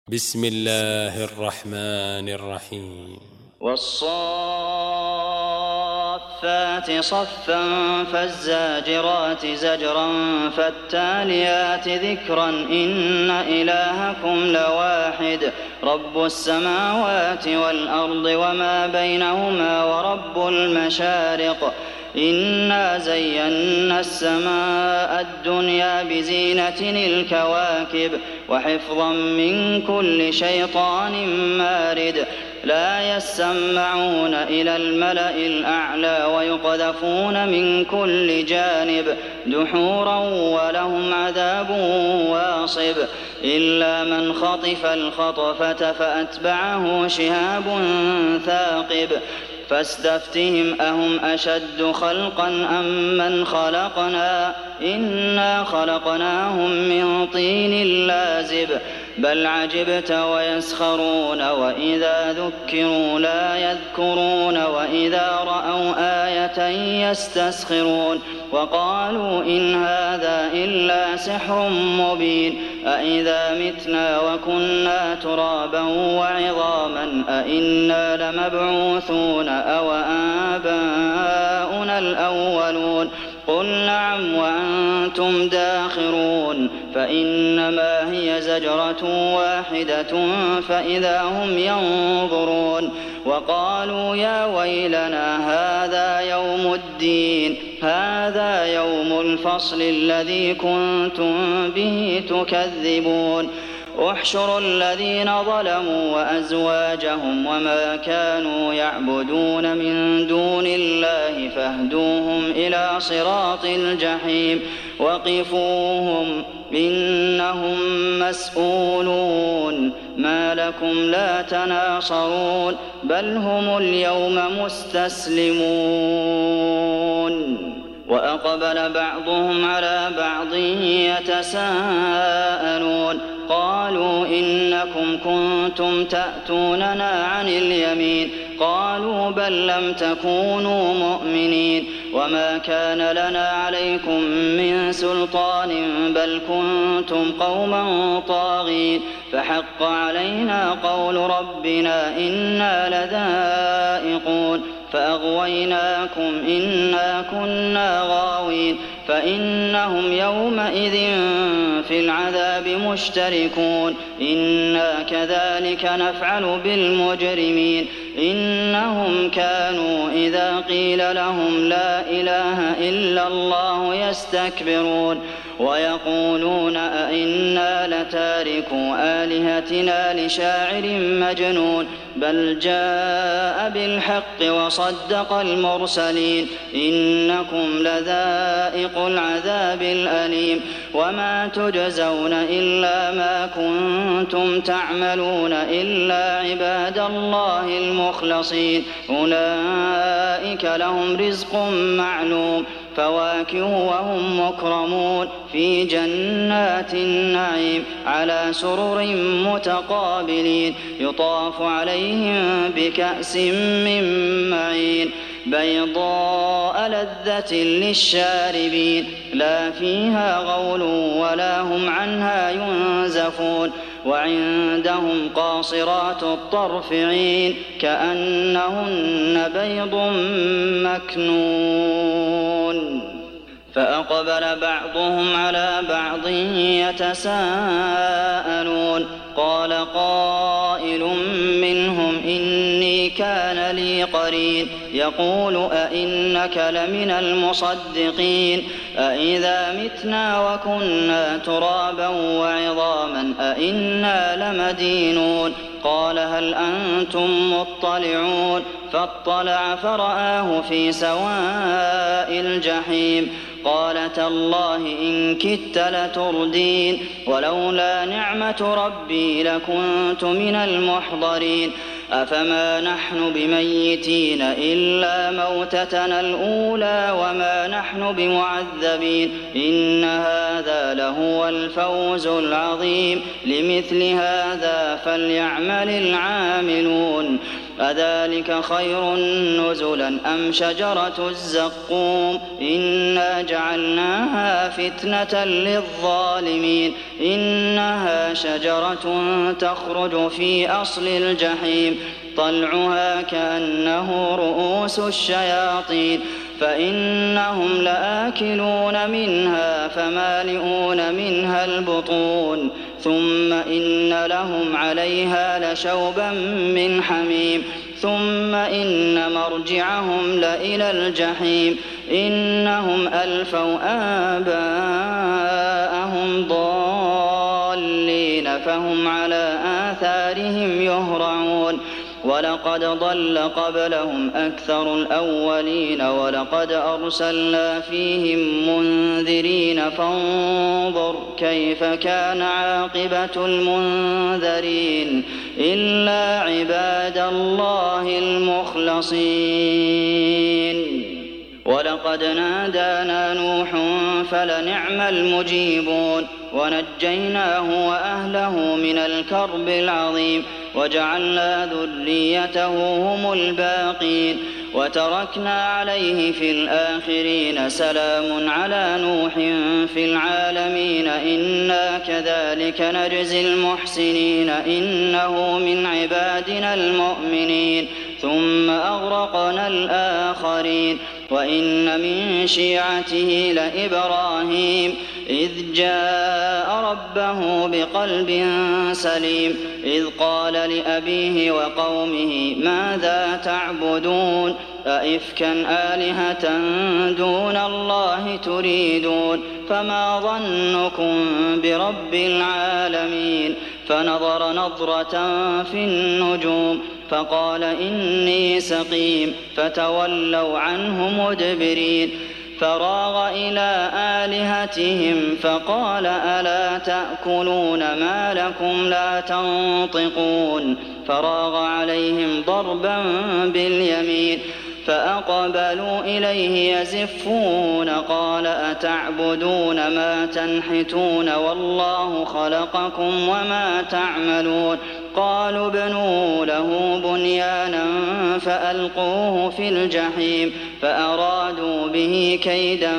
بسم الله الرحمن الرحيم والصافات صفا فالزاجرات زجرا فالتاليات ذكرا إن إلهكم لواحد رب السماوات والأرض وما بينهما ورب المشارق إنا زينا السماء الدنيا بزينة الكواكب وحفظا من كل شيطان مارد لا يسمعون إلى الملأ الأعلى ويقذفون من كل جانب دحورا ولهم عذاب واصب إلا من خطف الخطفة فأتبعه شهاب ثاقب فاستفتهم أهم أشد خلقا أم من خلقنا إنا خلقناهم من طين لازب بل عجبت ويسخرون وإذا ذكروا لا يذكرون وإذا رأوا آية يستسخرون وقالوا إن هذا إلا سحر مبين أإذا متنا وكنا ترابا وعظاما أإنا لمبعوثون أو آباؤنا الأولون قل نعم وأنتم داخرون فإنما هي زجرة واحدة فإذا هم ينظرون وقالوا يا ويلنا هذا يوم الدين هذا يوم الفصل الذي كنتم به تكذبون احشروا الذين ظلموا وأزواجهم وما كانوا يعبدون من دون الله فاهدوهم إلى صراط الجحيم وقفوهم إنهم مسؤولون ما لكم لا تناصرون بل هم اليوم مستسلمون وأقبل بعضهم على بعض يتساءلون قالوا إنكم كنتم تأتوننا عن اليمين قالوا بل لم تكونوا مؤمنين وما كان لنا عليكم من سلطان بل كنتم قوما طاغين فحق علينا قول ربنا إنا لذائقون فأغويناكم إنا كنا غاوين فإنهم يومئذ في العذاب مشتركون إنا كذلك نفعل بالمجرمين إنهم كانوا إذا قيل لهم لا إله إلا الله يستكبرون ويقولون أئنا لتاركو آلهتنا لشاعر مجنون بل جاء بالحق وصدق المرسلين إنكم لذائق العذاب الأليم وما تجزون إلا ما كنتم تعملون إلا عباد الله المخلصين أولئك لهم رزق معلوم فواكه وهم مكرمون في جنات النعيم على سرر متقابلين يطاف عليهم بكأس من معين بيضاء لذة للشاربين لا فيها غول ولا هم عنها ينزفون وعندهم قاصرات الطرف عين كأنهن بيض مكنون فأقبل بعضهم على بعض يتساءلون قال قائل منهم إني كان لي قرين يقول أئنك لمن المصدقين أئذا متنا وكنا ترابا وعظاما أئنا لمدينون قال هل أنتم مطلعون فاطلع فرآه في سواء الجحيم قال تالله إن كدت لتردين ولولا نعمة ربي لكنت من المحضرين أفما نحن بميتين إلا موتتنا الأولى وما نحن بمعذبين إن هذا لهو الفوز العظيم لمثل هذا فليعمل العاملون أذلك خير نزلا أم شجرة الزقوم إنا جعلناها فتنة للظالمين إنها شجرة تخرج في أصل الجحيم طلعها كأنه رؤوس الشياطين فإنهم لآكلون منها فمالئون منها البطون ثم إن لهم عليها لشوبا من حميم ثم إن مرجعهم لإلى الجحيم إنهم ألفوا آباءهم ضالين فهم على آثارهم يهرعون ولقد ضل قبلهم أكثر الأولين ولقد أرسلنا فيهم منذرين فانظر كيف كان عاقبة المنذرين إلا عباد الله المخلصين ولقد نادانا نوح فلنعم المجيبون ونجيناه وأهله من الكرب العظيم وجعلنا ذريته هم الباقين وتركنا عليه في الآخرين سلام على نوح في العالمين إنا كذلك نجزي المحسنين إنه من عبادنا المؤمنين ثم أغرقنا الآخرين وإن من شيعته لإبراهيم إذ جاء ربه بقلب سليم إذ قال لأبيه وقومه ماذا تعبدون أئفكا آلهة دون الله تريدون فما ظنكم برب العالمين فنظر نظرة في النجوم فقال إني سقيم فتولوا عنه مدبرين فراغ إلى آلهتهم فقال ألا تأكلون ما لكم لا تنطقون فراغ عليهم ضربا باليمين فأقبلوا إليه يزفون قال أتعبدون ما تنحتون والله خلقكم وما تعملون قالوا ابنوا له بنيانا فألقوه في الجحيم فأرادوا به كيدا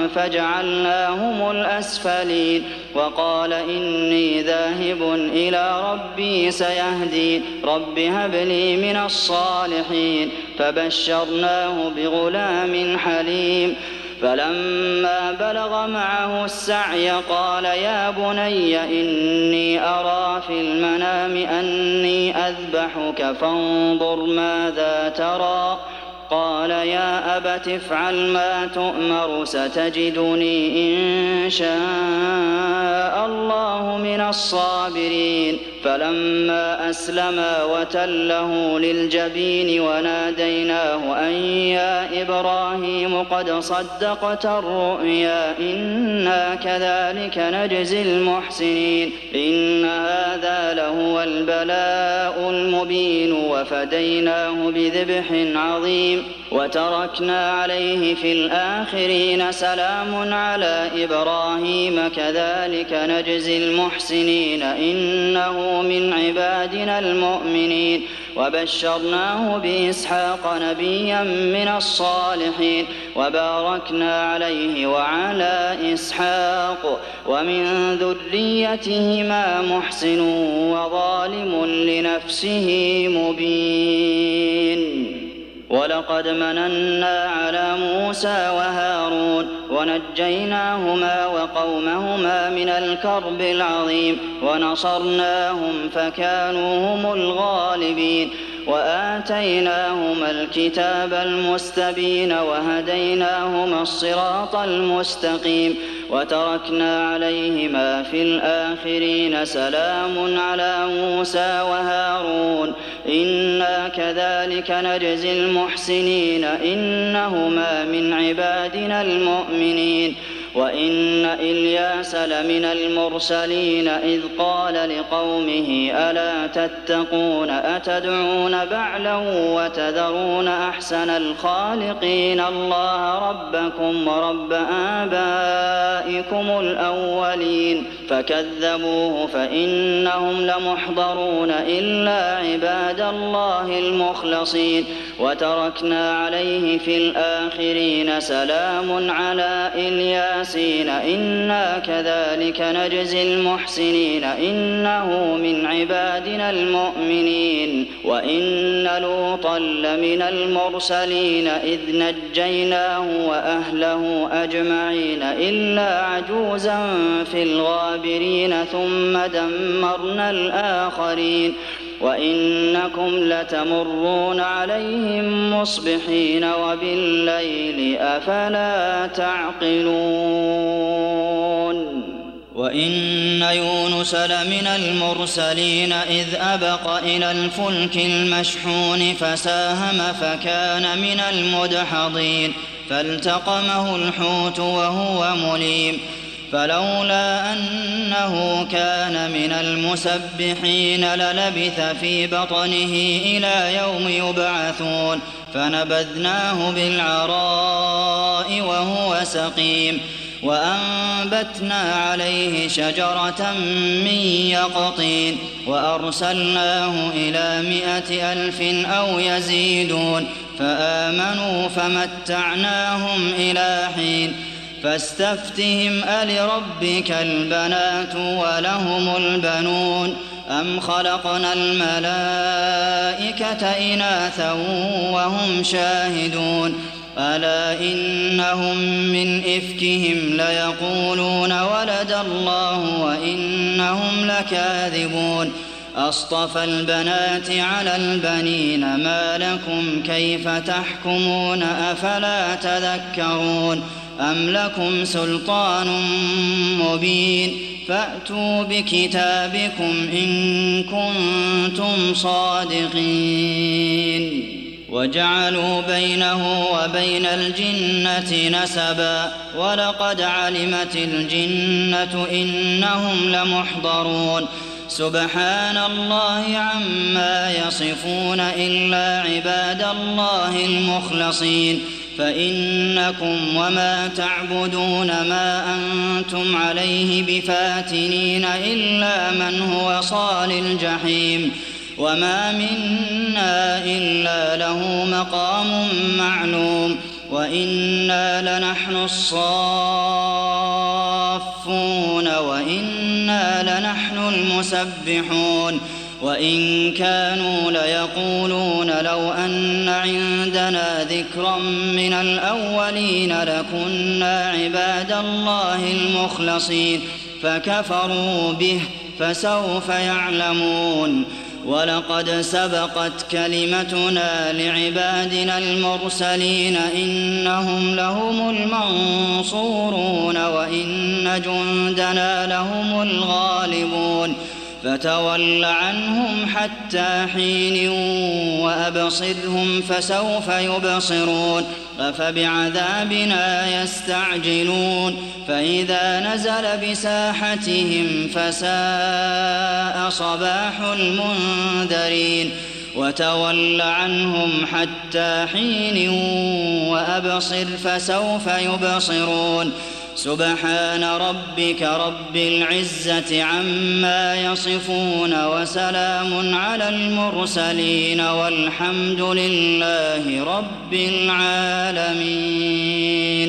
فجعلناهم الأسفلين وقال إني ذاهب إلى ربي سيهدين رب هب لي من الصالحين فبشرناه بغلام حليم فلما بلغ معه السعي قال يا بني إني أرى في المنام أني أذبحك فانظر ماذا ترى قال يا أبت افعل ما تؤمر ستجدني إن شاء الله من الصابرين فلما أسلما وتله للجبين وناديناه أن يا إبراهيم قد صدقت الرؤيا إنا كذلك نجزي المحسنين إن هذا لهو البلاء المبين وفديناه بذبح عظيم وتركنا عليه في الآخرين سلام على إبراهيم كذلك نجزي المحسنين إنه من عبادنا المؤمنين وبشرناه بإسحاق نبيا من الصالحين وباركنا عليه وعلى إسحاق ومن ذريتهما محسن وظالم لنفسه مبين ولقد مننا على موسى وهارون ونجيناهما وقومهما من الكرب العظيم ونصرناهم فكانوا هم الغالبين وآتيناهما الكتاب المستبين وهديناهما الصراط المستقيم وتركنا عليهما في الآخرين سلام على موسى وهارون إنا كذلك نجزي المحسنين إنهما من عبادنا المؤمنين وإن إلياس لمن المرسلين إذ قال لقومه ألا تتقون أتدعون بعلا وتذرون أحسن الخالقين الله ربكم ورب آبائكم الأولين فكذبوه فإنهم لمحضرون إلا عباد الله المخلصين وتركنا عليه في الآخرين سلام على إلياسين إنا كذلك نجزي المحسنين إنه من عبادنا المؤمنين وإن لوطا لمن المرسلين إذ نجيناه وأهله أجمعين إلا عجوزا في الغابرين ثم دمرنا الآخرين وإنكم لتمرون عليهم مصبحين وبالليل أفلا تعقلون وإن يونس لمن المرسلين إذ أبق إلى الفلك المشحون فساهم فكان من المدحضين فالتقمه الحوت وهو مليم فلولا أنه كان من المسبحين للبث في بطنه إلى يوم يبعثون فنبذناه بالعراء وهو سقيم وأنبتنا عليه شجرة من يقطين وأرسلناه إلى 100,000 أو يزيدون فآمنوا فمتعناهم إلى حين فاستفتهم ألربك البنات ولهم البنون أم خلقنا الملائكة إناثا وهم شاهدون ألا إنهم من إفكهم ليقولون ولد الله وإنهم لكاذبون أصطفى البنات على البنين ما لكم كيف تحكمون أفلا تذكرون أم لكم سلطان مبين فأتوا بكتابكم إن كنتم صادقين وجعلوا بينه وبين الجنة نسبا ولقد علمت الجنة إنهم لمحضرون سبحان الله عما يصفون إلا عباد الله المخلصين فإنكم وما تعبدون ما أنتم عليه بفاتنين إلا من هو صال الجحيم وما منا إلا له مقام معلوم وإنا لنحن الصافون وإنا لنحن المسبحون وإن كانوا ليقولون لو أن عندنا ذكرا من الأولين لكنا عباد الله المخلصين فكفروا به فسوف يعلمون ولقد سبقت كلمتنا لعبادنا المرسلين إنهم لهم المنصورون وإن جندنا لهم الغالبون فتول عنهم حتى حين وأبصرهم فسوف يبصرون أفبعذابنا يستعجلون فإذا نزل بساحتهم فساء صباح المنذرين وتول عنهم حتى حين وأبصر فسوف يبصرون سبحان ربك رب العزة عما يصفون وسلام على المرسلين والحمد لله رب العالمين